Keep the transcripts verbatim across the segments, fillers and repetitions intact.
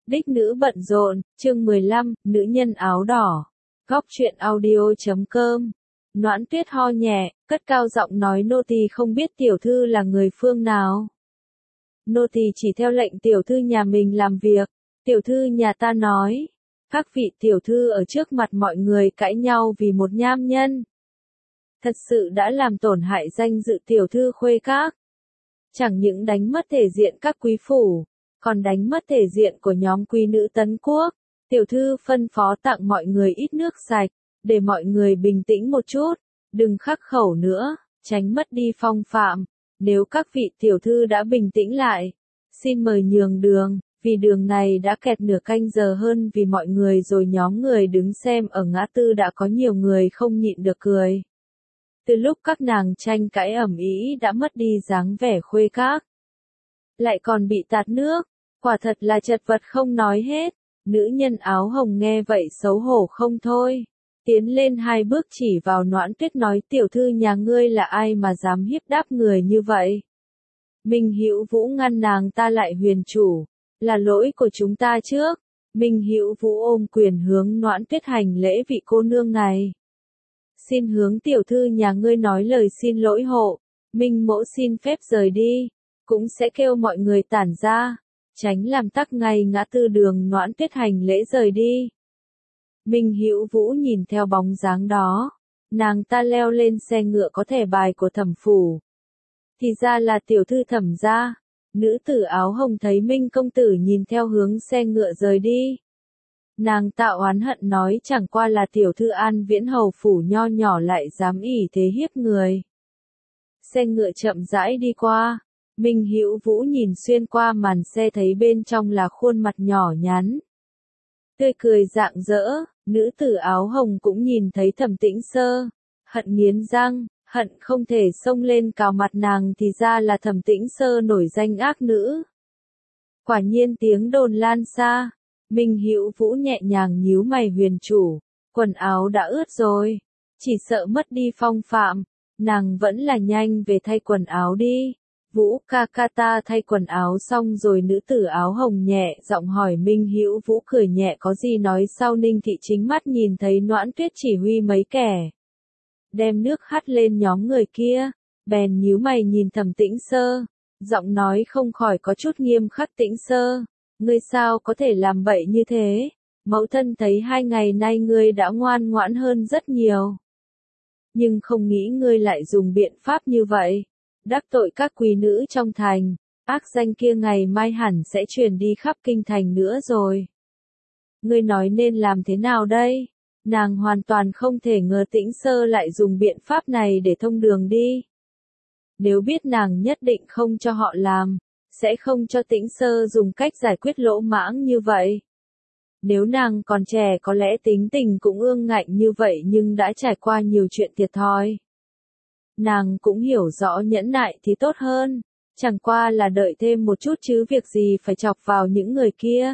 Đích nữ bận rộn, chương mười lăm, nữ nhân áo đỏ. Góc truyện audio chấm com. Noãn Tuyết ho nhẹ, cất cao giọng nói nô tỳ không biết tiểu thư là người phương nào. Nô tỳ chỉ theo lệnh tiểu thư nhà mình làm việc. Tiểu thư nhà ta nói, các vị tiểu thư ở trước mặt mọi người cãi nhau vì một nham nhân. Thật sự đã làm tổn hại danh dự tiểu thư khuê các. Chẳng những đánh mất thể diện các quý phủ, còn đánh mất thể diện của nhóm quý nữ tấn quốc. Tiểu thư phân phó tặng mọi người ít nước sạch, để mọi người bình tĩnh một chút, đừng khắc khẩu nữa, tránh mất đi phong phạm. Nếu các vị tiểu thư đã bình tĩnh lại, xin mời nhường đường, vì đường này đã kẹt nửa canh giờ hơn vì mọi người rồi. Nhóm người đứng xem ở ngã tư đã có nhiều người không nhịn được cười. Từ lúc các nàng tranh cãi ầm ĩ đã mất đi dáng vẻ khuê các. Lại còn bị tạt nước, quả thật là chật vật không nói hết. Nữ nhân áo hồng nghe vậy xấu hổ không thôi. Tiến lên hai bước chỉ vào Noãn Tuyết nói tiểu thư nhà ngươi là ai mà dám hiếp đáp người như vậy. Minh Hữu Vũ ngăn nàng ta lại huyền chủ, là lỗi của chúng ta trước. Minh Hữu Vũ ôm quyền hướng Noãn Tuyết hành lễ vị cô nương này. Xin hướng tiểu thư nhà ngươi nói lời xin lỗi hộ, Minh mỗ xin phép rời đi, cũng sẽ kêu mọi người tản ra, tránh làm tắc ngay ngã tư đường. Noãn Tuyết hành lễ rời đi. Minh Hữu Vũ nhìn theo bóng dáng đó, nàng ta leo lên xe ngựa có thẻ bài của Thẩm phủ. Thì ra là tiểu thư Thẩm gia. Nữ tử áo hồng thấy Minh công tử nhìn theo hướng xe ngựa rời đi. Nàng tạo oán hận nói chẳng qua là tiểu thư An Viễn hầu phủ nho nhỏ lại dám ỷ thế hiếp người. Xe ngựa chậm rãi đi qua, Minh Hữu Vũ nhìn xuyên qua màn xe thấy bên trong là khuôn mặt nhỏ nhắn, tươi cười rạng rỡ. Nữ tử áo hồng cũng nhìn thấy Thẩm Tĩnh Sơ, hận nghiến răng, hận không thể xông lên cào mặt nàng. Thì ra là Thẩm Tĩnh Sơ nổi danh ác nữ. Quả nhiên tiếng đồn lan xa. Minh Hữu Vũ nhẹ nhàng nhíu mày huyền chủ, quần áo đã ướt rồi, chỉ sợ mất đi phong phạm, nàng vẫn là nhanh về thay quần áo đi. Vũ ca ca ta thay quần áo xong rồi. Nữ tử áo hồng nhẹ giọng hỏi. Minh Hữu Vũ cười nhẹ có gì nói sau. Ninh thị chính mắt nhìn thấy Noãn Tuyết chỉ huy mấy kẻ đem nước hắt lên nhóm người kia, bèn nhíu mày nhìn Thẩm Tĩnh Sơ, giọng nói không khỏi có chút nghiêm khắc. Tĩnh Sơ, ngươi sao có thể làm bậy như thế? Mẫu thân thấy hai ngày nay ngươi đã ngoan ngoãn hơn rất nhiều. Nhưng không nghĩ ngươi lại dùng biện pháp như vậy. Đắc tội các quý nữ trong thành, ác danh kia ngày mai hẳn sẽ truyền đi khắp kinh thành nữa rồi. Ngươi nói nên làm thế nào đây? Nàng hoàn toàn không thể ngờ Tĩnh Sơ lại dùng biện pháp này để thông đường đi. Nếu biết nàng nhất định không cho họ làm, sẽ không cho Tĩnh Sơ dùng cách giải quyết lỗ mãng như vậy. Nếu nàng còn trẻ có lẽ tính tình cũng ương ngạnh như vậy nhưng đã trải qua nhiều chuyện thiệt thòi. Nàng cũng hiểu rõ nhẫn nại thì tốt hơn, chẳng qua là đợi thêm một chút chứ việc gì phải chọc vào những người kia.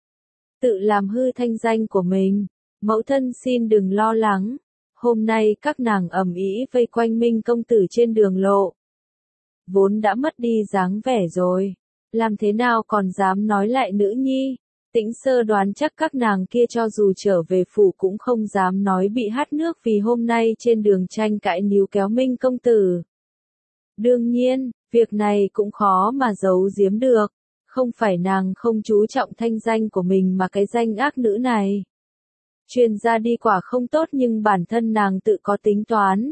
Tự làm hư thanh danh của mình, mẫu thân xin đừng lo lắng. Hôm nay các nàng ầm ĩ vây quanh Minh công tử trên đường lộ. Vốn đã mất đi dáng vẻ rồi, làm thế nào còn dám nói lại nữ nhi. Tĩnh Sơ đoán chắc các nàng kia cho dù trở về phủ cũng không dám nói bị hắt nước vì hôm nay trên đường tranh cãi níu kéo Minh công tử. Đương nhiên, việc này cũng khó mà giấu giếm được, không phải nàng không chú trọng thanh danh của mình mà cái danh ác nữ này truyền ra đi quả không tốt, nhưng bản thân nàng tự có tính toán.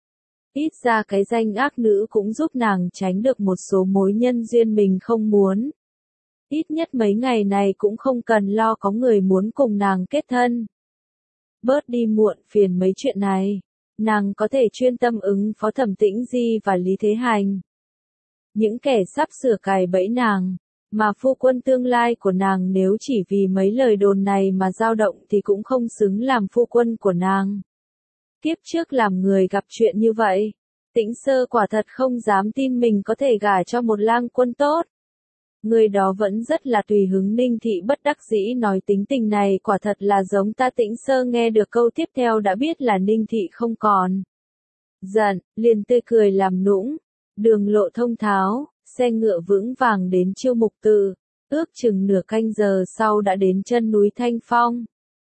Ít ra cái danh ác nữ cũng giúp nàng tránh được một số mối nhân duyên mình không muốn. Ít nhất mấy ngày này cũng không cần lo có người muốn cùng nàng kết thân. Bớt đi muộn phiền mấy chuyện này, nàng có thể chuyên tâm ứng phó Thẩm Tĩnh Di và Lý Thế Hành. Những kẻ sắp sửa cài bẫy nàng, mà phu quân tương lai của nàng nếu chỉ vì mấy lời đồn này mà dao động thì cũng không xứng làm phu quân của nàng. Kiếp trước làm người gặp chuyện như vậy, Tĩnh Sơ quả thật không dám tin mình có thể gả cho một lang quân tốt. Người đó vẫn rất là tùy hứng. Ninh thị bất đắc dĩ nói tính tình này quả thật là giống ta. Tĩnh Sơ nghe được câu tiếp theo đã biết là Ninh thị không còn giận, liền tươi cười làm nũng. Đường lộ thông tháo, xe ngựa vững vàng đến Chiêu Mục Tự. Ước chừng nửa canh giờ sau đã đến chân núi Thanh Phong.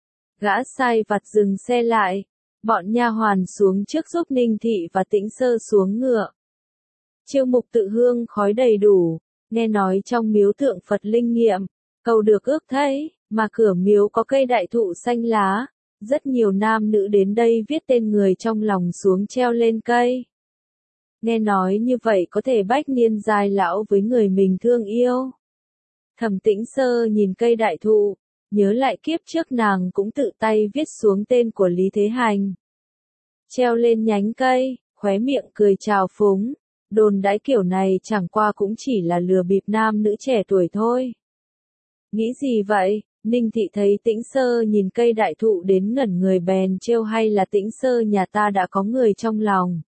Gã sai vặt dừng xe lại, bọn nha hoàn xuống trước giúp Ninh Thị và Tĩnh Sơ xuống ngựa. Chiêu mục tự hương khói đầy đủ, nghe nói trong miếu tượng Phật linh nghiệm, cầu được ước thấy, mà cửa miếu có cây đại thụ xanh lá, rất nhiều nam nữ đến đây viết tên người trong lòng xuống treo lên cây. Nghe nói như vậy có thể bách niên dài lão với người mình thương yêu. Thẩm Tĩnh Sơ nhìn cây đại thụ, nhớ lại kiếp trước nàng cũng tự tay viết xuống tên của Lý Thế Hành. Treo lên nhánh cây, khóe miệng cười trào phúng, đồn đãi kiểu này chẳng qua cũng chỉ là lừa bịp nam nữ trẻ tuổi thôi. Nghĩ gì vậy? Ninh Thị thấy Tĩnh Sơ nhìn cây đại thụ đến ngẩn người bèn trêu, hay là Tĩnh Sơ nhà ta đã có người trong lòng?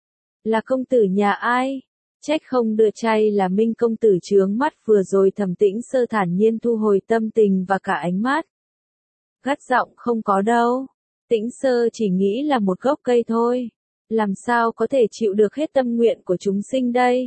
Là công tử nhà ai? Trách không đưa chay là Minh công tử chướng mắt vừa rồi. Thẩm Tĩnh Sơ thản nhiên thu hồi tâm tình và cả ánh mắt. Gắt giọng, không có đâu. Tĩnh Sơ chỉ nghĩ là một gốc cây thôi. Làm sao có thể chịu được hết tâm nguyện của chúng sinh đây?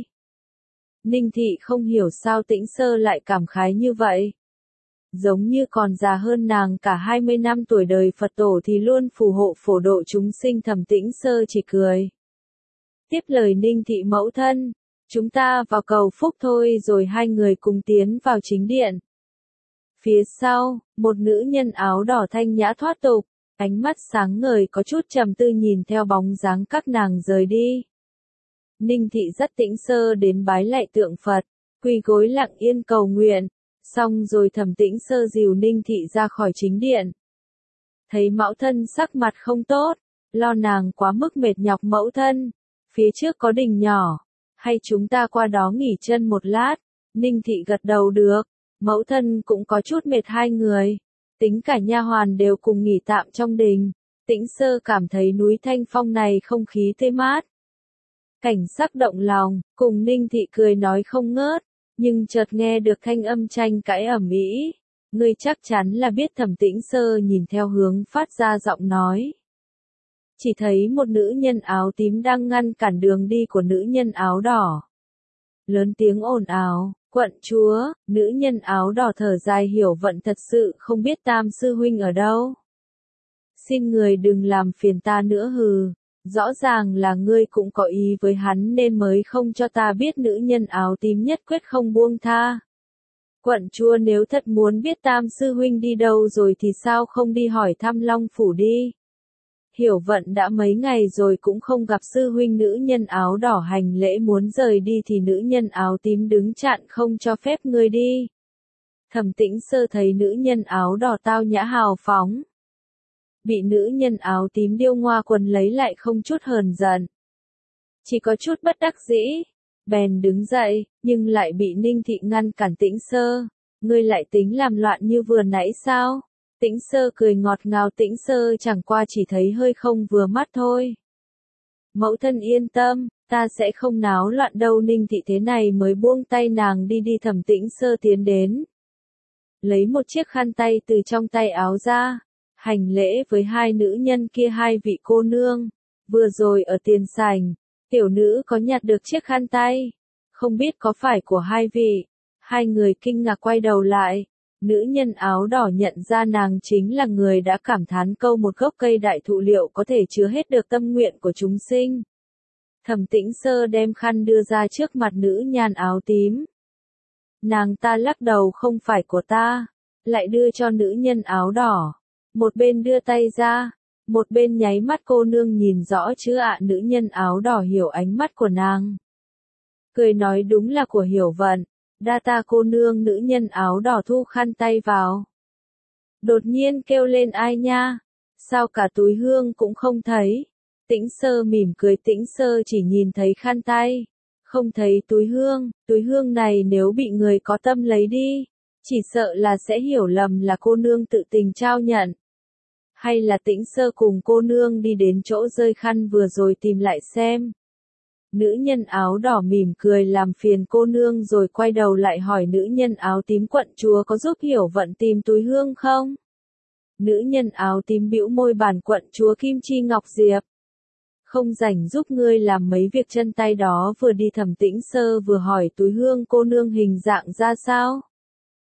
Ninh Thị không hiểu sao Tĩnh Sơ lại cảm khái như vậy. Giống như còn già hơn nàng cả hai mươi năm tuổi đời Phật tổ thì luôn phù hộ phổ độ chúng sinh. Thẩm Tĩnh Sơ chỉ cười. Tiếp lời Ninh Thị mẫu thân, chúng ta vào cầu phúc thôi, rồi hai người cùng tiến vào chính điện. Phía sau, một nữ nhân áo đỏ thanh nhã thoát tục, ánh mắt sáng ngời có chút trầm tư nhìn theo bóng dáng các nàng rời đi. Ninh Thị dắt Tĩnh Sơ đến bái lạy tượng Phật, quỳ gối lặng yên cầu nguyện, xong rồi Thẩm Tĩnh Sơ dìu Ninh Thị ra khỏi chính điện. Thấy mẫu thân sắc mặt không tốt, lo nàng quá mức mệt nhọc mẫu thân, phía trước có đình nhỏ, hay chúng ta qua đó nghỉ chân một lát? Ninh Thị gật đầu được, mẫu thân cũng có chút mệt hai người, tính cả nha hoàn đều cùng nghỉ tạm trong đình. Tĩnh Sơ cảm thấy núi Thanh Phong này không khí tươi mát, cảnh sắc động lòng, cùng Ninh Thị cười nói không ngớt, nhưng chợt nghe được thanh âm tranh cãi ầm ĩ. Ngươi chắc chắn là biết. Thẩm Tĩnh Sơ nhìn theo hướng phát ra giọng nói. Chỉ thấy một nữ nhân áo tím đang ngăn cản đường đi của nữ nhân áo đỏ. Lớn tiếng ồn ào, quận chúa, nữ nhân áo đỏ thở dài hiểu vận thật sự không biết Tam sư huynh ở đâu. Xin người đừng làm phiền ta nữa hừ, rõ ràng là ngươi cũng có ý với hắn nên mới không cho ta biết. Nữ nhân áo tím nhất quyết không buông tha. Quận chúa nếu thật muốn biết Tam sư huynh đi đâu rồi thì sao không đi hỏi thăm Long phủ đi. Hiểu vận đã mấy ngày rồi cũng không gặp sư huynh. Nữ nhân áo đỏ hành lễ muốn rời đi thì nữ nhân áo tím đứng chặn không cho phép ngươi đi. Thẩm Tĩnh Sơ thấy nữ nhân áo đỏ tao nhã hào phóng, bị nữ nhân áo tím điêu ngoa quần lấy lại không chút hờn giận, chỉ có chút bất đắc dĩ, bèn đứng dậy, nhưng lại bị Ninh Thị ngăn cản. Tĩnh Sơ, ngươi lại tính làm loạn như vừa nãy sao? Tĩnh Sơ cười ngọt ngào. Tĩnh Sơ chẳng qua chỉ thấy hơi không vừa mắt thôi. Mẫu thân yên tâm, ta sẽ không náo loạn đâu. Ninh Thị thế này mới buông tay nàng đi đi. Thẩm Tĩnh Sơ tiến đến, lấy một chiếc khăn tay từ trong tay áo ra, hành lễ với hai nữ nhân kia. Hai vị cô nương, vừa rồi ở tiền sảnh, tiểu nữ có nhặt được chiếc khăn tay, không biết có phải của hai vị? Hai người kinh ngạc quay đầu lại. Nữ nhân áo đỏ nhận ra nàng chính là người đã cảm thán câu một gốc cây đại thụ liệu có thể chứa hết được tâm nguyện của chúng sinh. Thẩm Tĩnh Sơ đem khăn đưa ra trước mặt nữ nhân áo tím. Nàng ta lắc đầu, không phải của ta, lại đưa cho nữ nhân áo đỏ. Một bên đưa tay ra, một bên nháy mắt. Cô nương nhìn rõ chứ ạ? Nữ nhân áo đỏ hiểu ánh mắt của nàng, cười nói đúng là của Hiểu vận. Đa ta cô nương. Nữ nhân áo đỏ thu khăn tay vào, đột nhiên kêu lên, ai nha, sao cả túi hương cũng không thấy? Tĩnh Sơ mỉm cười. Tĩnh Sơ chỉ nhìn thấy khăn tay, không thấy túi hương. Túi hương này nếu bị người có tâm lấy đi, chỉ sợ là sẽ hiểu lầm là cô nương tự tình trao nhận. Hay là Tĩnh Sơ cùng cô nương đi đến chỗ rơi khăn vừa rồi tìm lại xem. Nữ nhân áo đỏ mỉm cười, làm phiền cô nương, rồi quay đầu lại hỏi nữ nhân áo tím, quận chúa có giúp Hiểu vận tìm túi hương không? Nữ nhân áo tím bĩu môi, bản quận chúa Kim Chi Ngọc Diệp không rảnh giúp ngươi làm mấy việc chân tay đó. Vừa đi Thẩm Tĩnh Sơ vừa hỏi túi hương cô nương hình dạng ra sao?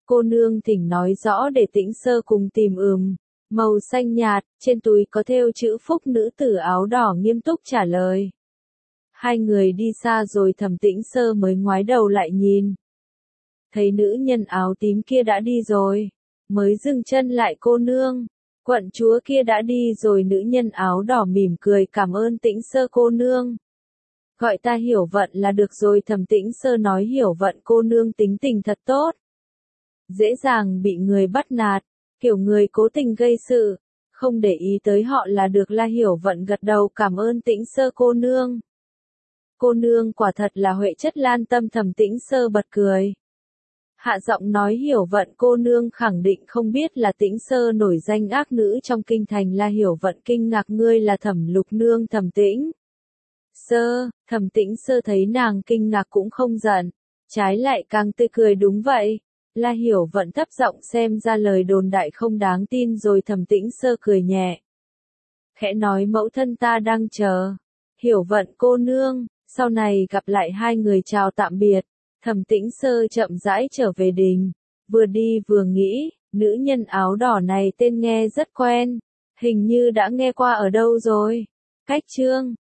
cô nương thỉnh nói rõ để Tĩnh Sơ cùng tìm. Ừm, màu xanh nhạt, trên túi có thêu chữ phúc. Nữ tử áo đỏ nghiêm túc trả lời. Hai người đi xa rồi Thẩm Tĩnh Sơ mới ngoái đầu lại nhìn. Thấy nữ nhân áo tím kia đã đi rồi, mới dừng chân lại. Cô nương, quận chúa kia đã đi rồi. Nữ nhân áo đỏ mỉm cười cảm ơn Tĩnh Sơ cô nương. Gọi ta Hiểu Vận là được rồi. Thẩm Tĩnh Sơ nói Hiểu Vận cô nương tính tình thật tốt. Dễ dàng bị người bắt nạt, kiểu người cố tình gây sự, không để ý tới họ là được. La Hiểu Vận gật đầu cảm ơn Tĩnh Sơ cô nương. Cô nương quả thật là huệ chất lan tâm. Thẩm Tĩnh Sơ bật cười. Hạ giọng nói Hiểu Vận cô nương khẳng định không biết là Tĩnh Sơ nổi danh ác nữ trong kinh thành. La Hiểu Vận kinh ngạc ngươi là Thẩm Lục nương. Thẩm Tĩnh Sơ, Thẩm Tĩnh Sơ thấy nàng kinh ngạc cũng không giận, trái lại càng tươi cười. Đúng vậy. La Hiểu Vận thấp giọng xem ra lời đồn đại không đáng tin rồi. Thẩm Tĩnh Sơ cười nhẹ, khẽ nói mẫu thân ta đang chờ. Hiểu Vận cô nương, sau này gặp lại. Hai người chào tạm biệt. Thẩm Tĩnh Sơ chậm rãi trở về đình, vừa đi vừa nghĩ, nữ nhân áo đỏ này tên nghe rất quen, hình như đã nghe qua ở đâu rồi. Cách chương